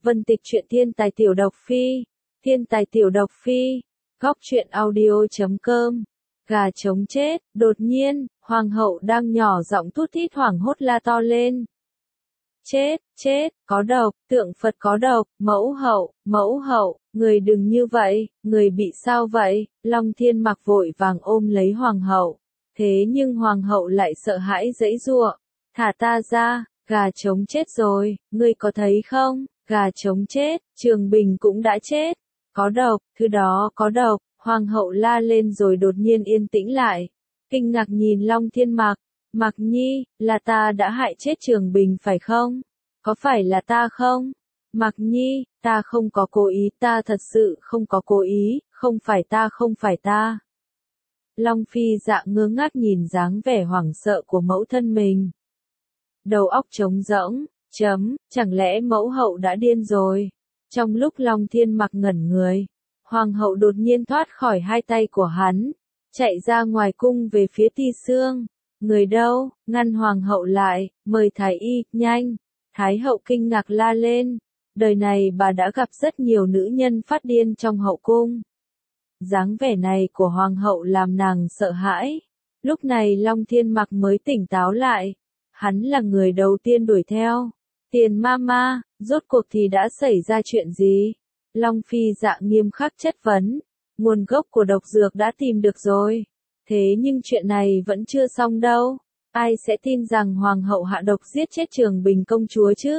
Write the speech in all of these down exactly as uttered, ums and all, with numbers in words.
Vân Tịch truyện thiên tài tiểu độc phi, thiên tài tiểu độc phi, góc truyện audio chấm com. Gà trống chết, đột nhiên, hoàng hậu đang nhỏ giọng thút thít hoảng hốt la to lên. Chết, chết, có độc, tượng Phật có độc, mẫu hậu, mẫu hậu, người đừng như vậy, người bị sao vậy? Long Thiên Mặc vội vàng ôm lấy hoàng hậu. Thế nhưng hoàng hậu lại sợ hãi giãy giụa. Thả ta ra, gà trống chết rồi, ngươi có thấy không? Gà trống chết, Trường Bình cũng đã chết. Có độc, thứ đó có độc, hoàng hậu la lên rồi đột nhiên yên tĩnh lại. Kinh ngạc nhìn Long Thiên Mặc. Mặc Nhi, là ta đã hại chết Trường Bình phải không? Có phải là ta không? Mặc Nhi, ta không có cố ý, ta thật sự không có cố ý, không phải ta không phải ta. Long Phi Dạ ngơ ngác nhìn dáng vẻ hoảng sợ của mẫu thân mình. Đầu óc trống rỗng, chấm, chẳng lẽ mẫu hậu đã điên rồi? Trong lúc Long Thiên Mặc ngẩn người, hoàng hậu đột nhiên thoát khỏi hai tay của hắn, chạy ra ngoài cung về phía Ti Xương. Người đâu, ngăn hoàng hậu lại, mời thái y, nhanh. Thái hậu kinh ngạc la lên, đời này bà đã gặp rất nhiều nữ nhân phát điên trong hậu cung. Dáng vẻ này của hoàng hậu làm nàng sợ hãi. Lúc này Long Thiên Mặc mới tỉnh táo lại. Hắn là người đầu tiên đuổi theo. Tiền Mama, rốt cuộc thì đã xảy ra chuyện gì? Long Phi Dạ nghiêm khắc chất vấn. Nguồn gốc của độc dược đã tìm được rồi. Thế nhưng chuyện này vẫn chưa xong đâu. Ai sẽ tin rằng hoàng hậu hạ độc giết chết Trường Bình công chúa chứ?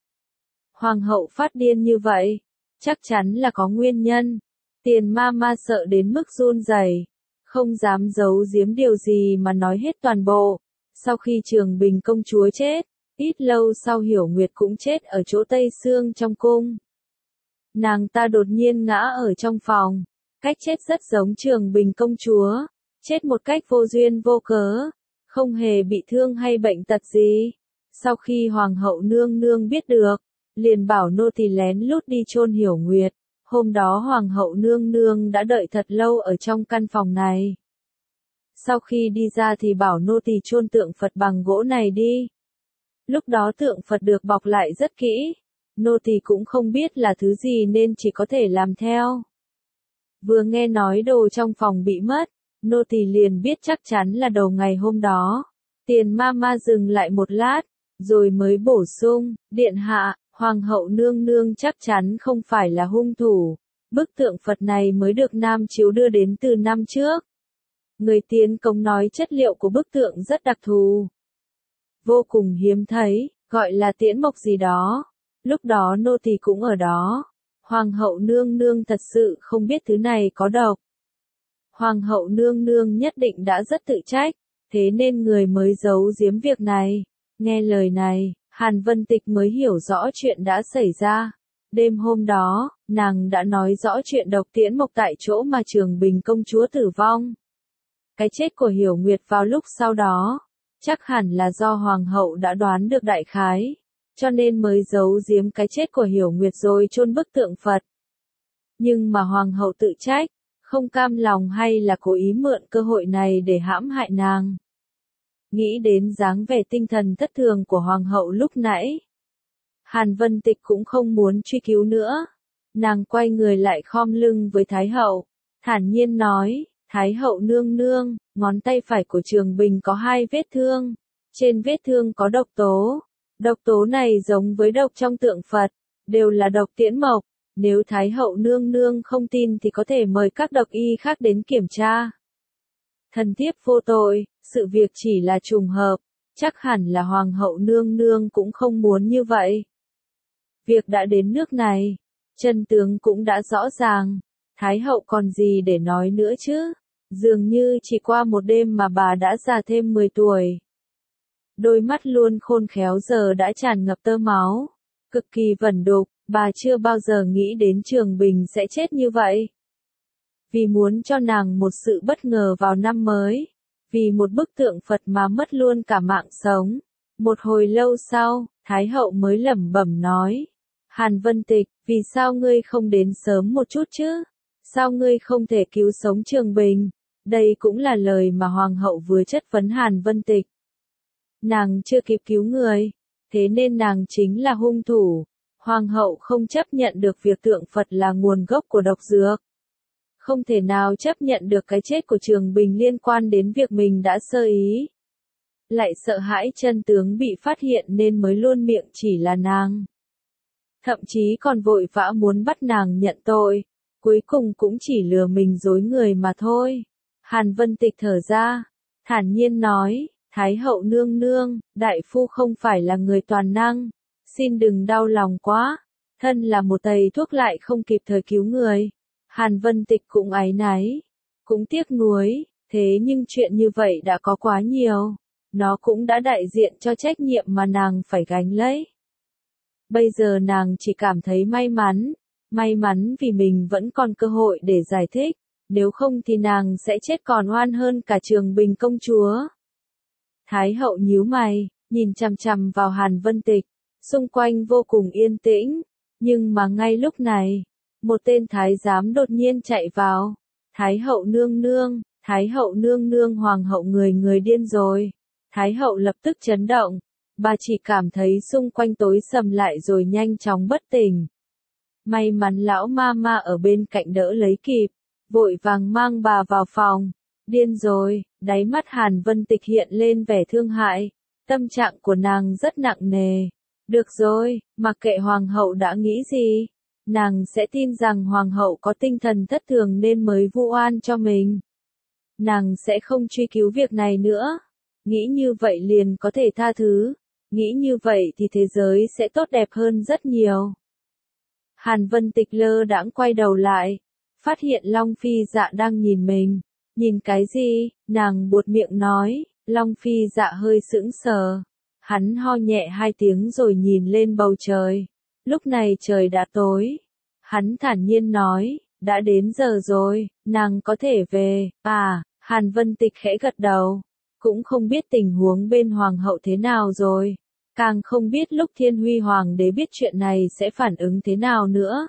Hoàng hậu phát điên như vậy, chắc chắn là có nguyên nhân. Tiền Mama sợ đến mức run rẩy, không dám giấu giếm điều gì mà nói hết toàn bộ. Sau khi Trường Bình công chúa chết, ít lâu sau Hiểu Nguyệt cũng chết ở chỗ Tây Xương trong cung. Nàng ta đột nhiên ngã ở trong phòng, cách chết rất giống Trường Bình công chúa. Chết một cách vô duyên vô cớ, không hề bị thương hay bệnh tật gì. Sau khi hoàng hậu nương nương biết được, liền bảo nô tỳ lén lút đi chôn Hiểu Nguyệt. Hôm đó hoàng hậu nương nương đã đợi thật lâu ở trong căn phòng này. Sau khi đi ra thì bảo nô tỳ chôn tượng Phật bằng gỗ này đi. Lúc đó tượng Phật được bọc lại rất kỹ, nô tỳ cũng không biết là thứ gì nên chỉ có thể làm theo. Vừa nghe nói đồ trong phòng bị mất, nô tỳ liền biết chắc chắn là đầu ngày hôm đó. Tiền Mama dừng lại một lát, rồi mới bổ sung, điện hạ, hoàng hậu nương nương chắc chắn không phải là hung thủ. Bức tượng Phật này mới được Nam Chiếu đưa đến từ năm trước. Người tiến cống nói chất liệu của bức tượng rất đặc thù, vô cùng hiếm thấy, gọi là tiễn mộc gì đó. Lúc đó nô tỳ cũng ở đó. Hoàng hậu nương nương thật sự không biết thứ này có độc. Hoàng hậu nương nương nhất định đã rất tự trách, thế nên người mới giấu giếm việc này. Nghe lời này, Hàn Vân Tịch mới hiểu rõ chuyện đã xảy ra. Đêm hôm đó, nàng đã nói rõ chuyện độc tiễn mộc tại chỗ mà Trường Bình công chúa tử vong. Cái chết của Hiểu Nguyệt vào lúc sau đó, chắc hẳn là do hoàng hậu đã đoán được đại khái, cho nên mới giấu giếm cái chết của Hiểu Nguyệt rồi chôn bức tượng Phật. Nhưng mà hoàng hậu tự trách, không cam lòng hay là cố ý mượn cơ hội này để hãm hại nàng. Nghĩ đến dáng vẻ tinh thần thất thường của hoàng hậu lúc nãy, Hàn Vân Tịch cũng không muốn truy cứu nữa. Nàng quay người lại khom lưng với Thái hậu, thản nhiên nói, Thái hậu nương nương, ngón tay phải của Trường Bình có hai vết thương. Trên vết thương có độc tố. Độc tố này giống với độc trong tượng Phật, đều là độc tiễn mộc. Nếu Thái hậu nương nương không tin thì có thể mời các độc y khác đến kiểm tra. Thần thiếp vô tội, sự việc chỉ là trùng hợp, chắc hẳn là hoàng hậu nương nương cũng không muốn như vậy. Việc đã đến nước này, chân tướng cũng đã rõ ràng, Thái hậu còn gì để nói nữa chứ? Dường như chỉ qua một đêm mà bà đã già thêm mười tuổi. Đôi mắt luôn khôn khéo giờ đã tràn ngập tơ máu, cực kỳ vẩn đục. Bà chưa bao giờ nghĩ đến Trường Bình sẽ chết như vậy. Vì muốn cho nàng một sự bất ngờ vào năm mới. Vì một bức tượng Phật mà mất luôn cả mạng sống. Một hồi lâu sau, Thái hậu mới lẩm bẩm nói. Hàn Vân Tịch, vì sao ngươi không đến sớm một chút chứ? Sao ngươi không thể cứu sống Trường Bình? Đây cũng là lời mà Hoàng hậu vừa chất vấn Hàn Vân Tịch. Nàng chưa kịp cứu người, thế nên nàng chính là hung thủ. Hoàng hậu không chấp nhận được việc tượng Phật là nguồn gốc của độc dược. Không thể nào chấp nhận được cái chết của Trường Bình liên quan đến việc mình đã sơ ý. Lại sợ hãi chân tướng bị phát hiện nên mới luôn miệng chỉ là nàng. Thậm chí còn vội vã muốn bắt nàng nhận tội. Cuối cùng cũng chỉ lừa mình dối người mà thôi. Hàn Vân Tịch thở ra, thản nhiên nói, Thái hậu nương nương, đại phu không phải là người toàn năng. Xin đừng đau lòng quá. Thân là một thầy thuốc lại không kịp thời cứu người. Hàn Vân Tịch cũng áy náy, cũng tiếc nuối, thế nhưng chuyện như vậy đã có quá nhiều. Nó cũng đã đại diện cho trách nhiệm mà nàng phải gánh lấy. Bây giờ nàng chỉ cảm thấy may mắn, may mắn vì mình vẫn còn cơ hội để giải thích, nếu không thì nàng sẽ chết còn oan hơn cả Trường Bình công chúa. Thái hậu nhíu mày, nhìn chằm chằm vào Hàn Vân Tịch, xung quanh vô cùng yên tĩnh, nhưng mà ngay lúc này, một tên thái giám đột nhiên chạy vào. Thái hậu nương nương, Thái hậu nương nương hoàng hậu người người điên rồi. Thái hậu lập tức chấn động, bà chỉ cảm thấy xung quanh tối sầm lại rồi nhanh chóng bất tỉnh. May mắn lão ma ma ở bên cạnh đỡ lấy kịp, vội vàng mang bà vào phòng. Điên rồi, đáy mắt Hàn Vân Tịch hiện lên vẻ thương hại, tâm trạng của nàng rất nặng nề. Được rồi, mặc kệ hoàng hậu đã nghĩ gì, nàng sẽ tin rằng hoàng hậu có tinh thần thất thường nên mới vu oan cho mình. Nàng sẽ không truy cứu việc này nữa. Nghĩ như vậy liền có thể tha thứ. Nghĩ như vậy thì thế giới sẽ tốt đẹp hơn rất nhiều. Hàn Vân Tịch lơ đãng quay đầu lại, phát hiện Long Phi Dạ đang nhìn mình. Nhìn cái gì? Nàng buột miệng nói. Long Phi Dạ hơi sững sờ. Hắn ho nhẹ hai tiếng rồi nhìn lên bầu trời. Lúc này trời đã tối. Hắn thản nhiên nói, đã đến giờ rồi, nàng có thể về. À, Hàn Vân Tịch khẽ gật đầu. Cũng không biết tình huống bên hoàng hậu thế nào rồi. Càng không biết lúc Thiên Huy Hoàng đế biết chuyện này sẽ phản ứng thế nào nữa.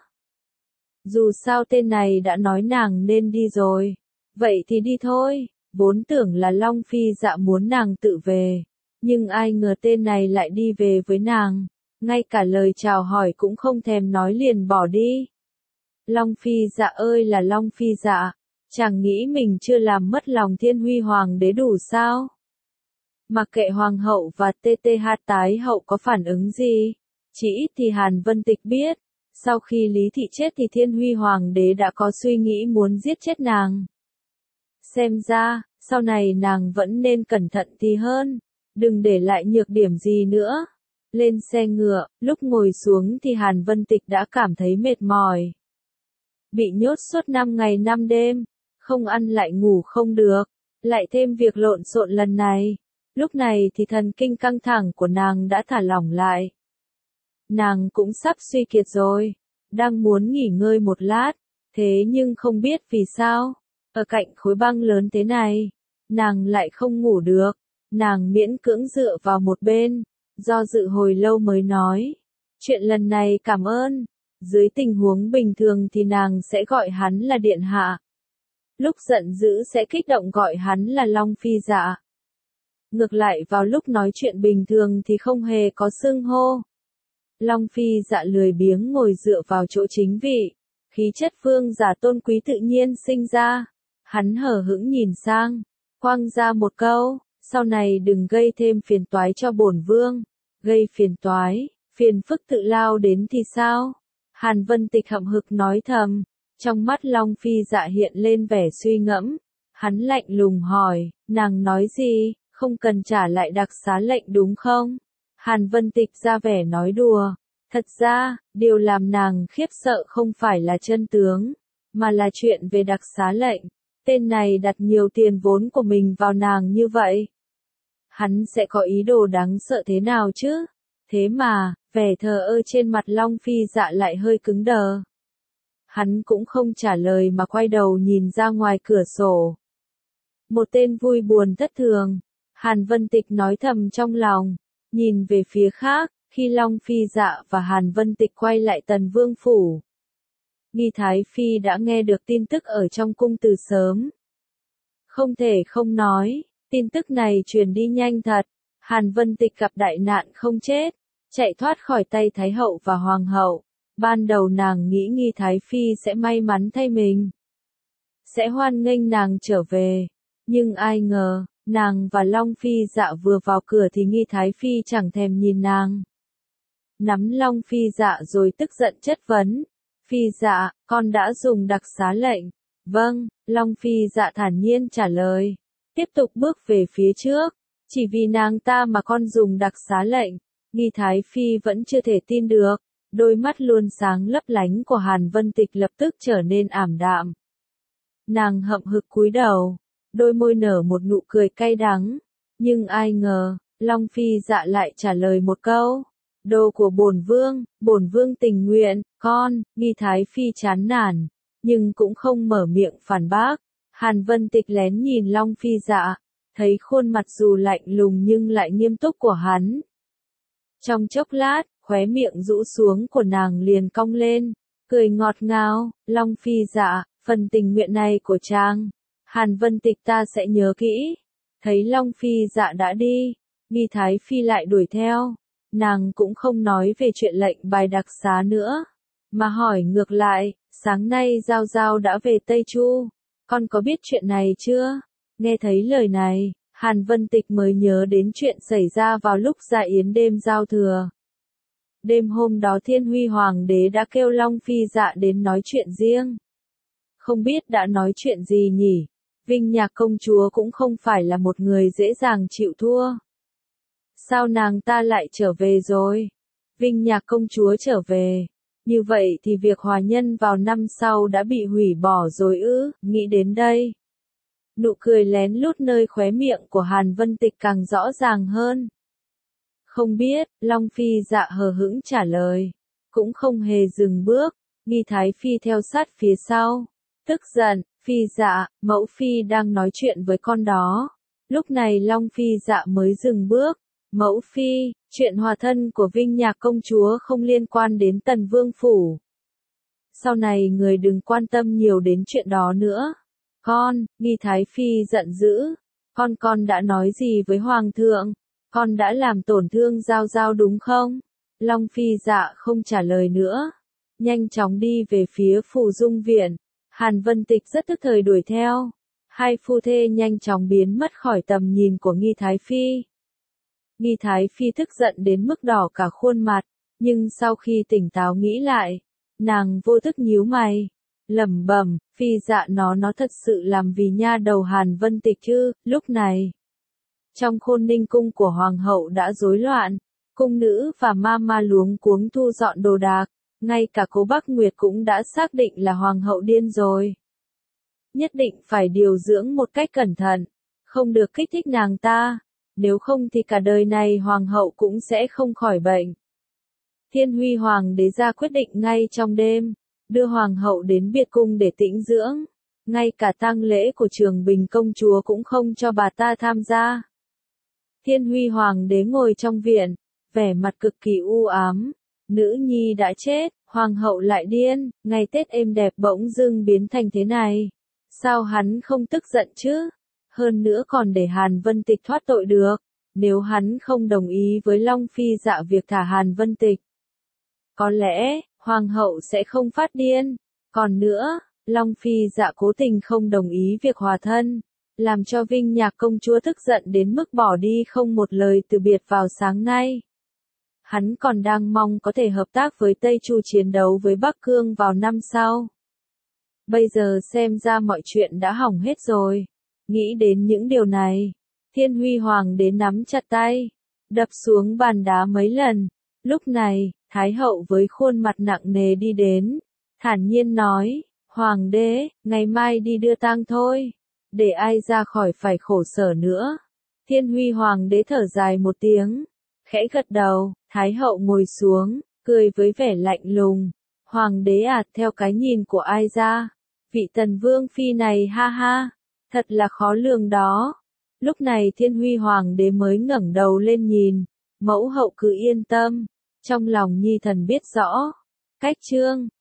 Dù sao tên này đã nói nàng nên đi rồi. Vậy thì đi thôi. Vốn tưởng là Long Phi Dạ muốn nàng tự về. Nhưng ai ngờ tên này lại đi về với nàng. Ngay cả lời chào hỏi cũng không thèm nói liền bỏ đi. Long Phi Dạ ơi là Long Phi Dạ. Chàng nghĩ mình chưa làm mất lòng Thiên Huy Hoàng đế đủ sao? Mặc kệ hoàng hậu và tê tê hát tái hậu có phản ứng gì, chỉ ít thì Hàn Vân Tịch biết, sau khi Lý Thị chết thì Thiên Huy Hoàng đế đã có suy nghĩ muốn giết chết nàng. Xem ra, sau này nàng vẫn nên cẩn thận thì hơn, đừng để lại nhược điểm gì nữa. Lên xe ngựa, lúc ngồi xuống thì Hàn Vân Tịch đã cảm thấy mệt mỏi. Bị nhốt suốt năm ngày năm đêm, không ăn lại ngủ không được, lại thêm việc lộn xộn lần này. Lúc này thì thần kinh căng thẳng của nàng đã thả lỏng lại. Nàng cũng sắp suy kiệt rồi, đang muốn nghỉ ngơi một lát, thế nhưng không biết vì sao, ở cạnh khối băng lớn thế này, nàng lại không ngủ được, nàng miễn cưỡng dựa vào một bên, do dự hồi lâu mới nói, chuyện lần này cảm ơn, dưới tình huống bình thường thì nàng sẽ gọi hắn là điện hạ. Lúc giận dữ sẽ kích động gọi hắn là Long Phi Dạ. Ngược lại vào lúc nói chuyện bình thường thì không hề có xưng hô. Long Phi Dạ lười biếng ngồi dựa vào chỗ chính vị, khí chất vương giả tôn quý tự nhiên sinh ra. Hắn hờ hững nhìn sang, quăng ra một câu, sau này đừng gây thêm phiền toái cho bổn vương. Gây phiền toái, phiền phức tự lao đến thì sao? Hàn Vân Tịch hậm hực nói thầm, trong mắt Long Phi Dạ hiện lên vẻ suy ngẫm. Hắn lạnh lùng hỏi, nàng nói gì? Không cần trả lại đặc xá lệnh đúng không? Hàn Vân Tịch ra vẻ nói đùa. Thật ra, điều làm nàng khiếp sợ không phải là chân tướng, mà là chuyện về đặc xá lệnh. Tên này đặt nhiều tiền vốn của mình vào nàng như vậy. Hắn sẽ có ý đồ đáng sợ thế nào chứ? Thế mà, vẻ thờ ơ trên mặt Long Phi Dạ lại hơi cứng đờ. Hắn cũng không trả lời mà quay đầu nhìn ra ngoài cửa sổ. Một tên vui buồn thất thường. Hàn Vân Tịch nói thầm trong lòng, nhìn về phía khác, khi Long Phi Dạ và Hàn Vân Tịch quay lại Tần Vương phủ. Nghi Thái Phi đã nghe được tin tức ở trong cung từ sớm. Không thể không nói, tin tức này truyền đi nhanh thật, Hàn Vân Tịch gặp đại nạn không chết, chạy thoát khỏi tay Thái hậu và Hoàng hậu. Ban đầu nàng nghĩ Nghi Thái Phi sẽ may mắn thay mình, sẽ hoan nghênh nàng trở về, nhưng ai ngờ, nàng và Long Phi Dạ vừa vào cửa thì Nghi Thái Phi chẳng thèm nhìn nàng. Nắm Long Phi Dạ rồi tức giận chất vấn, Phi Dạ, con đã dùng đặc xá lệnh. Vâng, Long Phi Dạ thản nhiên trả lời, tiếp tục bước về phía trước, chỉ vì nàng ta mà con dùng đặc xá lệnh. Nghi Thái Phi vẫn chưa thể tin được, đôi mắt luôn sáng lấp lánh của Hàn Vân Tịch lập tức trở nên ảm đạm. Nàng hậm hực cúi đầu, đôi môi nở một nụ cười cay đắng, nhưng ai ngờ, Long Phi Dạ lại trả lời một câu, đồ của bổn vương, bổn vương tình nguyện, con. Nghi Thái Phi chán nản, nhưng cũng không mở miệng phản bác. Hàn Vân Tịch lén nhìn Long Phi Dạ, thấy khuôn mặt dù lạnh lùng nhưng lại nghiêm túc của hắn. Trong chốc lát, khóe miệng rũ xuống của nàng liền cong lên, cười ngọt ngào. Long Phi Dạ, phần tình nguyện này của chàng, Hàn Vân Tịch ta sẽ nhớ kỹ. Thấy Long Phi Dạ đã đi, Nghi Thái Phi lại đuổi theo. Nàng cũng không nói về chuyện lệnh bài đặc xá nữa, mà hỏi ngược lại, sáng nay Giao Giao đã về Tây Chu, con có biết chuyện này chưa? Nghe thấy lời này, Hàn Vân Tịch mới nhớ đến chuyện xảy ra vào lúc dạ yến đêm giao thừa. Đêm hôm đó Thiên Huy Hoàng đế đã kêu Long Phi Dạ đến nói chuyện riêng. Không biết đã nói chuyện gì nhỉ? Vinh Nhạc công chúa cũng không phải là một người dễ dàng chịu thua. Sao nàng ta lại trở về rồi? Vinh Nhạc công chúa trở về. Như vậy thì việc hòa nhân vào năm sau đã bị hủy bỏ rồi ư? Nghĩ đến đây, nụ cười lén lút nơi khóe miệng của Hàn Vân Tịch càng rõ ràng hơn. Không biết, Long Phi Dạ hờ hững trả lời. Cũng không hề dừng bước, Nghi Thái Phi theo sát phía sau. Tức giận, Phi Dạ, mẫu Phi đang nói chuyện với con đó. Lúc này Long Phi Dạ mới dừng bước. Mẫu Phi, chuyện hòa thân của Vinh Nhạc công chúa không liên quan đến Tần Vương Phủ. Sau này người đừng quan tâm nhiều đến chuyện đó nữa. Con, Nghi Thái Phi giận dữ. Con con đã nói gì với Hoàng thượng? Con đã làm tổn thương Giao Giao đúng không? Long Phi Dạ không trả lời nữa. Nhanh chóng đi về phía Phủ Dung Viện. Hàn Vân Tịch rất tức thời đuổi theo. Hai phu thê nhanh chóng biến mất khỏi tầm nhìn của Nghi Thái Phi. Nghi Thái Phi tức giận đến mức đỏ cả khuôn mặt, nhưng sau khi tỉnh táo nghĩ lại, nàng vô thức nhíu mày, lẩm bẩm, Phi Dạ nó nó thật sự làm vì nha đầu Hàn Vân Tịch chứ. Lúc này, trong Khôn Ninh cung của hoàng hậu đã rối loạn, cung nữ và ma ma luống cuống thu dọn đồ đạc, ngay cả Cố Bắc Nguyệt cũng đã xác định là hoàng hậu điên rồi. Nhất định phải điều dưỡng một cách cẩn thận, không được kích thích nàng ta. Nếu không thì cả đời này hoàng hậu cũng sẽ không khỏi bệnh. Thiên Huy Hoàng đế ra quyết định ngay trong đêm, đưa hoàng hậu đến biệt cung để tĩnh dưỡng. Ngay cả tang lễ của Trường Bình công chúa cũng không cho bà ta tham gia. Thiên Huy Hoàng đế ngồi trong viện, vẻ mặt cực kỳ u ám. Nữ nhi đã chết, hoàng hậu lại điên, ngày Tết êm đẹp bỗng dưng biến thành thế này. Sao hắn không tức giận chứ? Hơn nữa còn để Hàn Vân Tịch thoát tội được, nếu hắn không đồng ý với Long Phi Dạ việc thả Hàn Vân Tịch. Có lẽ, Hoàng hậu sẽ không phát điên. Còn nữa, Long Phi Dạ cố tình không đồng ý việc hòa thân, làm cho Vinh Nhạc công chúa tức giận đến mức bỏ đi không một lời từ biệt vào sáng nay. Hắn còn đang mong có thể hợp tác với Tây Chu chiến đấu với Bắc Cương vào năm sau. Bây giờ xem ra mọi chuyện đã hỏng hết rồi. Nghĩ đến những điều này, Thiên Huy Hoàng đế nắm chặt tay, đập xuống bàn đá mấy lần. Lúc này, Thái hậu với khuôn mặt nặng nề đi đến, thản nhiên nói, Hoàng đế, ngày mai đi đưa tang thôi, để ai ra khỏi phải khổ sở nữa. Thiên Huy Hoàng đế thở dài một tiếng, khẽ gật đầu. Thái hậu ngồi xuống, cười với vẻ lạnh lùng. Hoàng đế à, theo cái nhìn của ai ra, vị Tần Vương Phi này ha ha, thật là khó lường đó. Lúc này Thiên Huy Hoàng đế mới ngẩng đầu lên nhìn, mẫu hậu cứ yên tâm, trong lòng nhi thần biết rõ. Cách chương